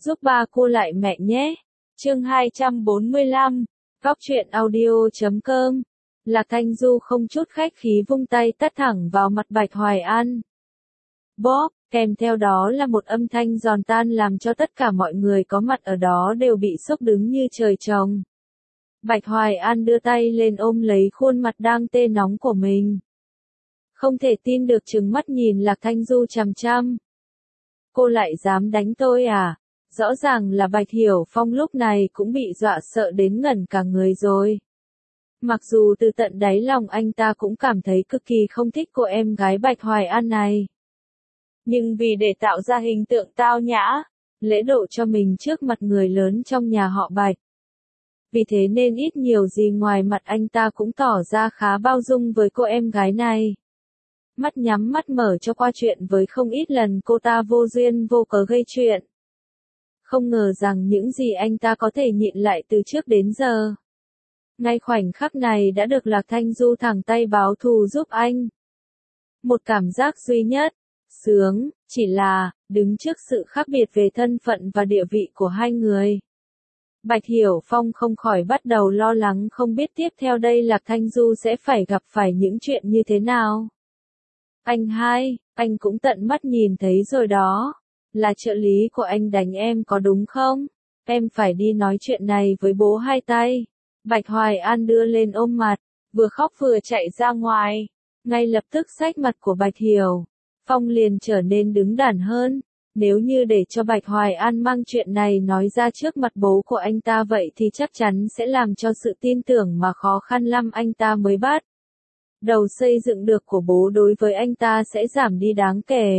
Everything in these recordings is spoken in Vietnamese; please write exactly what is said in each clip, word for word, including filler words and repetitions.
giúp ba cô lại mẹ nhé. Chương hai trăm bốn mươi lăm, Góc truyện audio chấm com. Lạc Thanh Du không chút khách khí vung tay tát thẳng vào mặt Bạch Hoài An. Bóp, kèm theo đó là một âm thanh giòn tan làm cho tất cả mọi người có mặt ở đó đều bị sốc đứng như trời trồng. Bạch Hoài An đưa tay lên ôm lấy khuôn mặt đang tê nóng của mình. Không thể tin được trừng mắt nhìn Lạc Thanh Du chằm chằm. Cô lại dám đánh tôi à? Rõ ràng là Bạch Hiểu Phong lúc này cũng bị dọa sợ đến ngẩn cả người rồi. Mặc dù từ tận đáy lòng anh ta cũng cảm thấy cực kỳ không thích cô em gái Bạch Hoài An này. Nhưng vì để tạo ra hình tượng tao nhã, lễ độ cho mình trước mặt người lớn trong nhà họ Bạch. Vì thế nên ít nhiều gì ngoài mặt anh ta cũng tỏ ra khá bao dung với cô em gái này. Mắt nhắm mắt mở cho qua chuyện với không ít lần cô ta vô duyên vô cớ gây chuyện. Không ngờ rằng những gì anh ta có thể nhịn lại từ trước đến giờ. Ngay khoảnh khắc này đã được Lạc Thanh Du thẳng tay báo thù giúp anh. Một cảm giác duy nhất, sướng, chỉ là, đứng trước sự khác biệt về thân phận và địa vị của hai người. Bạch Hiểu Phong không khỏi bắt đầu lo lắng không biết tiếp theo đây Lạc Thanh Du sẽ phải gặp phải những chuyện như thế nào. Anh hai, anh cũng tận mắt nhìn thấy rồi đó. Là trợ lý của anh đánh em có đúng không? Em phải đi nói chuyện này với bố hai tay. Bạch Hoài An đưa lên ôm mặt, vừa khóc vừa chạy ra ngoài. Ngay lập tức sắc mặt của Bạch Hiểu Phong liền trở nên đứng đắn hơn. Nếu như để cho Bạch Hoài An mang chuyện này nói ra trước mặt bố của anh ta vậy thì chắc chắn sẽ làm cho sự tin tưởng mà khó khăn lắm anh ta mới bắt đầu xây dựng được của bố đối với anh ta sẽ giảm đi đáng kể.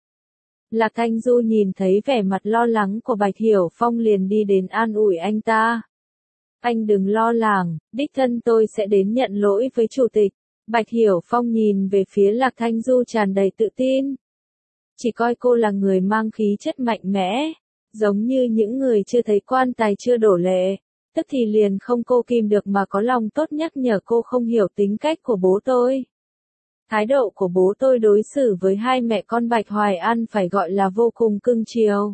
Lạc Thanh Du nhìn thấy vẻ mặt lo lắng của Bạch Hiểu Phong liền đi đến an ủi anh ta. Anh đừng lo lắng, đích thân tôi sẽ đến nhận lỗi với chủ tịch. Bạch Hiểu Phong nhìn về phía Lạc Thanh Du tràn đầy tự tin. Chỉ coi cô là người mang khí chất mạnh mẽ, giống như những người chưa thấy quan tài chưa đổ lệ, tức thì liền không cô kìm được mà có lòng tốt nhắc nhở cô không hiểu tính cách của bố tôi. Thái độ của bố tôi đối xử với hai mẹ con Bạch Hoài An phải gọi là vô cùng cưng chiều.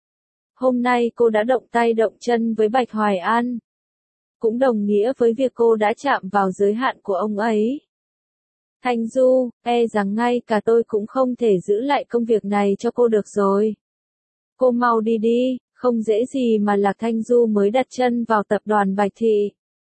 Hôm nay cô đã động tay động chân với Bạch Hoài An. Cũng đồng nghĩa với việc cô đã chạm vào giới hạn của ông ấy. Thanh Du, e rằng ngay cả tôi cũng không thể giữ lại công việc này cho cô được rồi. Cô mau đi đi, không dễ gì mà Lạc Thanh Du mới đặt chân vào tập đoàn Bạch Thị.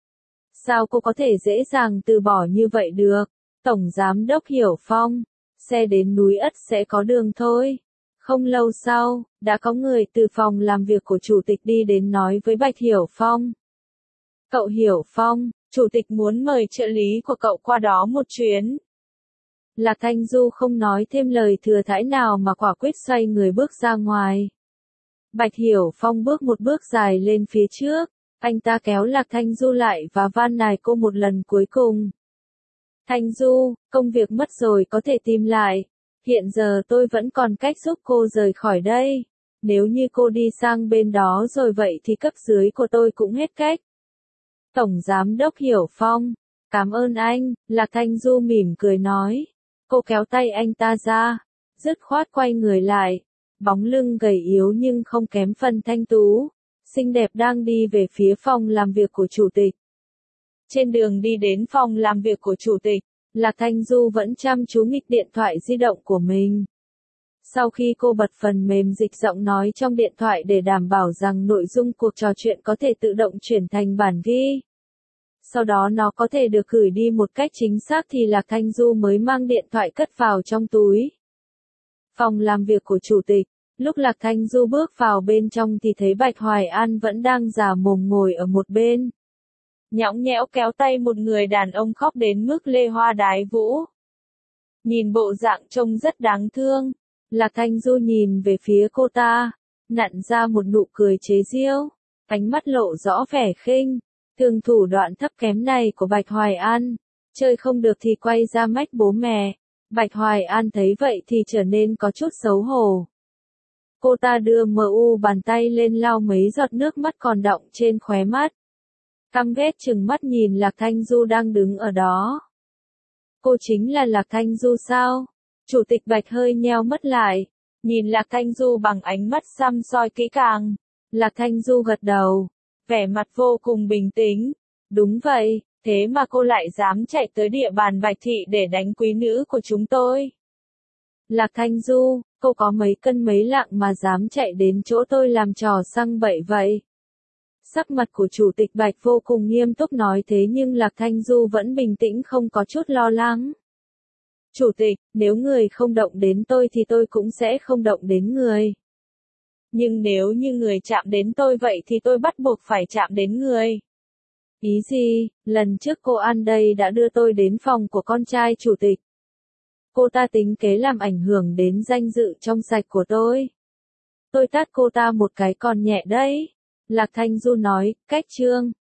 Sao cô có thể dễ dàng từ bỏ như vậy được? Tổng Giám đốc Hiểu Phong, xe đến núi ất sẽ có đường thôi. Không lâu sau, đã có người từ phòng làm việc của chủ tịch đi đến nói với Bạch Hiểu Phong. Cậu Hiểu Phong, chủ tịch muốn mời trợ lý của cậu qua đó một chuyến. Lạc Thanh Du không nói thêm lời thừa thãi nào mà quả quyết xoay người bước ra ngoài. Bạch Hiểu Phong bước một bước dài lên phía trước, anh ta kéo Lạc Thanh Du lại và van nài cô một lần cuối cùng. Thanh Du, công việc mất rồi có thể tìm lại. Hiện giờ tôi vẫn còn cách giúp cô rời khỏi đây. Nếu như cô đi sang bên đó rồi vậy thì cấp dưới của tôi cũng hết cách. Tổng Giám đốc Hiểu Phong, cảm ơn anh, Lạc Thanh Du mỉm cười nói. Cô kéo tay anh ta ra, dứt khoát quay người lại. Bóng lưng gầy yếu nhưng không kém phần thanh tú, xinh đẹp đang đi về phía phòng làm việc của chủ tịch. Trên đường đi đến phòng làm việc của chủ tịch, Lạc Thanh Du vẫn chăm chú nghịch điện thoại di động của mình. Sau khi cô bật phần mềm dịch giọng nói trong điện thoại để đảm bảo rằng nội dung cuộc trò chuyện có thể tự động chuyển thành bản ghi. Sau đó nó có thể được gửi đi một cách chính xác thì Lạc Thanh Du mới mang điện thoại cất vào trong túi. Phòng làm việc của chủ tịch, lúc Lạc Thanh Du bước vào bên trong thì thấy Bạch Hoài An vẫn đang già mồm ngồi ở một bên. Nhõng nhẽo kéo tay một người đàn ông khóc đến mức lê hoa đái vũ. Nhìn bộ dạng trông rất đáng thương, Lạc Thanh Du nhìn về phía cô ta, nặn ra một nụ cười chế giễu, ánh mắt lộ rõ vẻ khinh, thường thủ đoạn thấp kém này của Bạch Hoài An, chơi không được thì quay ra mách bố mẹ. Bạch Hoài An thấy vậy thì trở nên có chút xấu hổ. Cô ta đưa mờ u bàn tay lên lau mấy giọt nước mắt còn đọng trên khóe mắt. Căm ghét chừng mắt nhìn Lạc Thanh Du đang đứng ở đó. Cô chính là Lạc Thanh Du sao? Chủ tịch Bạch hơi nheo mắt lại, Nhìn Lạc Thanh Du bằng ánh mắt săm soi kỹ càng. Lạc Thanh Du gật đầu, vẻ mặt vô cùng bình tĩnh. Đúng vậy, thế mà cô lại dám chạy tới địa bàn Bạch Thị để đánh quý nữ của chúng tôi. Lạc Thanh Du, cô có mấy cân mấy lạng mà dám chạy đến chỗ tôi làm trò xăng bậy vậy? Sắc mặt của Chủ tịch Bạch vô cùng nghiêm túc nói thế nhưng Lạc Thanh Du vẫn bình tĩnh không có chút lo lắng. Chủ tịch, nếu người không động đến tôi thì tôi cũng sẽ không động đến người. Nhưng nếu như người chạm đến tôi vậy thì tôi bắt buộc phải chạm đến người. Ý gì, lần trước cô An đây đã đưa tôi đến phòng của con trai chủ tịch. Cô ta tính kế làm ảnh hưởng đến danh dự trong sạch của tôi. Tôi tát cô ta một cái còn nhẹ đấy. Lạc Thanh Du nói, cách trương.